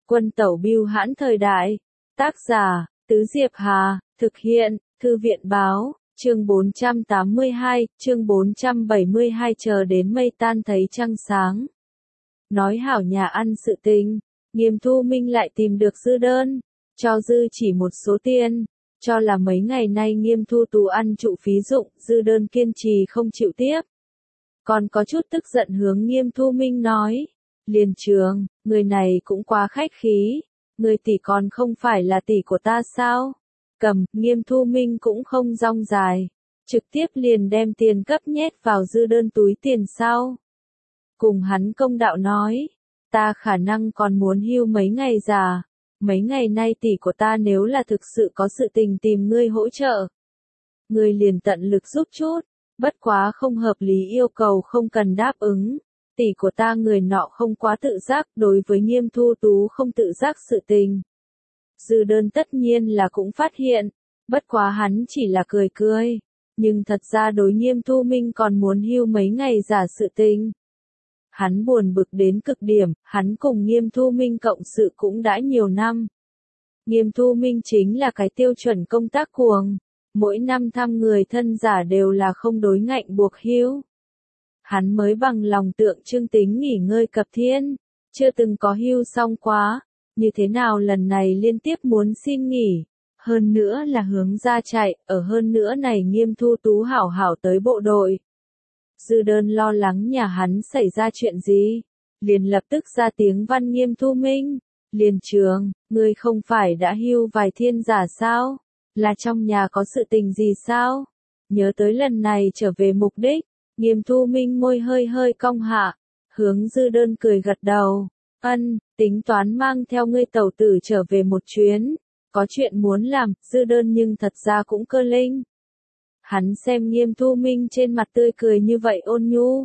Quân tẩu bưu hãn thời đại. Tác giả, Tứ Diệp Hà, thực hiện, Thư viện báo, chương 482, chương 472 chờ đến mây tan thấy trăng sáng. Nói hảo nhà ăn sự tình, Nghiêm Thu Minh lại tìm được Dư Đơn, cho Dư chỉ một số tiền, cho là mấy ngày nay Nghiêm Thu Tú ăn trụ phí dụng, Dư Đơn kiên trì không chịu tiếp. Còn có chút tức giận hướng Nghiêm Thu Minh nói, Liên Trường, người này cũng quá khách khí, người tỷ còn không phải là tỷ của ta sao? Cầm, Nghiêm Thu Minh cũng không rong dài, trực tiếp liền đem tiền cấp nhét vào Dư Đơn túi tiền sau. Cùng hắn công đạo nói, ta khả năng còn muốn hưu mấy ngày già, mấy ngày nay tỷ của ta nếu là thực sự có sự tình tìm ngươi hỗ trợ. Ngươi liền tận lực giúp chút, bất quá không hợp lý yêu cầu không cần đáp ứng. Tỷ của ta người nọ không quá tự giác, đối với Nghiêm Thu Tú không tự giác sự tình. Dư Đơn tất nhiên là cũng phát hiện, bất quá hắn chỉ là cười cười, nhưng thật ra đối Nghiêm Thu Minh còn muốn hưu mấy ngày giả sự tình. Hắn buồn bực đến cực điểm, hắn cùng Nghiêm Thu Minh cộng sự cũng đã nhiều năm. Nghiêm Thu Minh chính là cái tiêu chuẩn công tác cuồng, mỗi năm thăm người thân giả đều là không đối ngạnh buộc hưu. Hắn mới bằng lòng tượng trưng tính nghỉ ngơi cập thiên, chưa từng có hưu xong quá, như thế nào lần này liên tiếp muốn xin nghỉ, hơn nữa là hướng ra chạy, ở hơn nữa này Nghiêm Thu Tú hảo hảo tới bộ đội. Dư Đơn lo lắng nhà hắn xảy ra chuyện gì, liền lập tức ra tiếng văn Nghiêm Thu Minh, Liên Trường, ngươi không phải đã hưu vài thiên giả sao, là trong nhà có sự tình gì sao, nhớ tới lần này trở về mục đích. Nghiêm Thu Minh môi hơi hơi cong hạ, hướng Dư Đơn cười gật đầu, tính toán mang theo ngươi tẩu tử trở về một chuyến, có chuyện muốn làm, Dư Đơn nhưng thật ra cũng cơ linh. Hắn xem Nghiêm Thu Minh trên mặt tươi cười như vậy ôn nhu.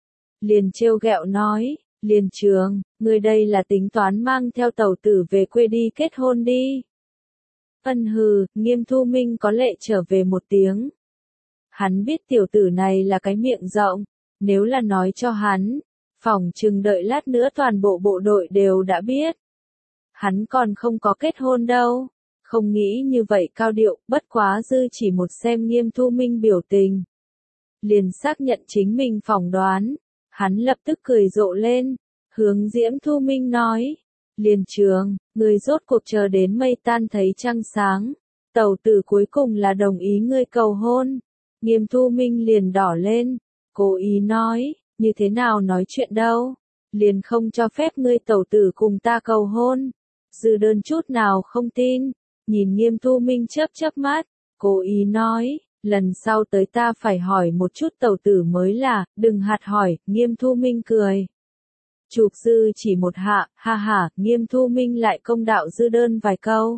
Liền trêu ghẹo nói, Liên Trường, ngươi đây là tính toán mang theo tẩu tử về quê đi kết hôn đi. Hừ, Nghiêm Thu Minh có lệ trở về một tiếng. Hắn biết tiểu tử này là cái miệng rộng, nếu là nói cho hắn, phỏng chừng đợi lát nữa toàn bộ bộ đội đều đã biết. Hắn còn không có kết hôn đâu, không nghĩ như vậy cao điệu, bất quá Dư chỉ một xem Nghiêm Thu Minh biểu tình. Liền xác nhận chính mình phỏng đoán, hắn lập tức cười rộ lên, hướng Diễm Thu Minh nói, Liên Trường, người rốt cuộc chờ đến mây tan thấy trăng sáng, tẩu tử cuối cùng là đồng ý ngươi cầu hôn. Nghiêm Thu Minh liền đỏ lên, cố ý nói, như thế nào nói chuyện đâu, liền không cho phép ngươi tẩu tử cùng ta cầu hôn. Dư Đơn chút nào không tin, nhìn Nghiêm Thu Minh chớp chớp mắt, cố ý nói, lần sau tới ta phải hỏi một chút tẩu tử mới là, đừng hạt hỏi. Nghiêm Thu Minh cười. Chụp Dư chỉ một hạ, ha ha, Nghiêm Thu Minh lại công đạo Dư Đơn vài câu.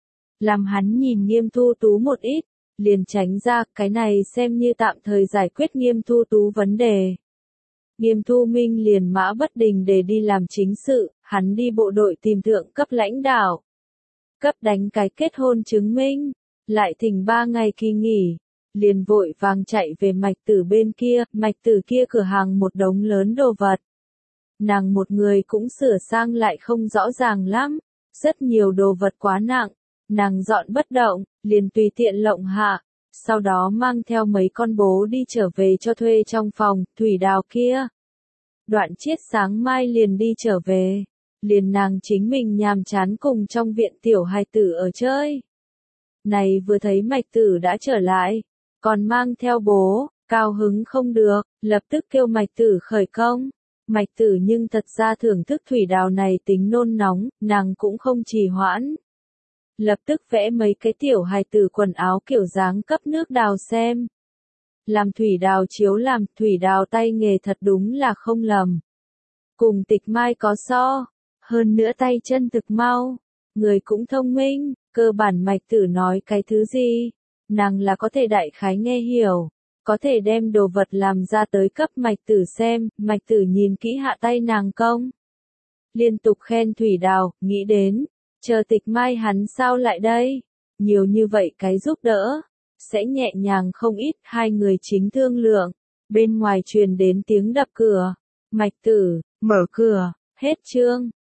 Làm hắn nhìn Nghiêm Thu Tú một ít, liền tránh ra, cái này xem như tạm thời giải quyết Nghiêm Thu Tú vấn đề. Nghiêm Thu Minh liền mã bất đình để đi làm chính sự, hắn đi bộ đội tìm thượng cấp lãnh đạo. Cấp đánh cái kết hôn chứng minh, lại thỉnh 3 ngày kỳ nghỉ, liền vội vàng chạy về Mạch Tử bên kia, Mạch Tử kia cửa hàng một đống lớn đồ vật. Nàng một người cũng sửa sang lại không rõ ràng lắm, rất nhiều đồ vật quá nặng. Nàng dọn bất động, liền tùy tiện lộng hạ, sau đó mang theo mấy con bố đi trở về cho thuê trong phòng, Thủy Đào kia. Đoạn Chiết sáng mai liền đi trở về, liền nàng chính mình nhàm chán cùng trong viện tiểu hài tử ở chơi. Này vừa thấy Mạch Tử đã trở lại, còn mang theo bố, cao hứng không được, lập tức kêu Mạch Tử khởi công. Mạch Tử nhưng thật ra thưởng thức Thủy Đào này tính nôn nóng, nàng cũng không trì hoãn. Lập tức vẽ mấy cái tiểu hài tử quần áo kiểu dáng cấp nước Đào xem. Làm Thủy Đào chiếu làm, Thủy Đào tay nghề thật đúng là không lầm. Cùng Tịch Mai có so, hơn nữa tay chân thực mau, người cũng thông minh, cơ bản Mạch Tử nói cái thứ gì, nàng là có thể đại khái nghe hiểu, có thể đem đồ vật làm ra tới cấp Mạch Tử xem, Mạch Tử nhìn kỹ hạ tay nàng công. Liên tục khen Thủy Đào, nghĩ đến, chờ Tịch Mai hắn sao lại đây? Nhiều như vậy cái giúp đỡ, sẽ nhẹ nhàng không ít. Hai người chính thương lượng, bên ngoài truyền đến tiếng đập cửa. Mạch Tử, mở cửa, hết chương.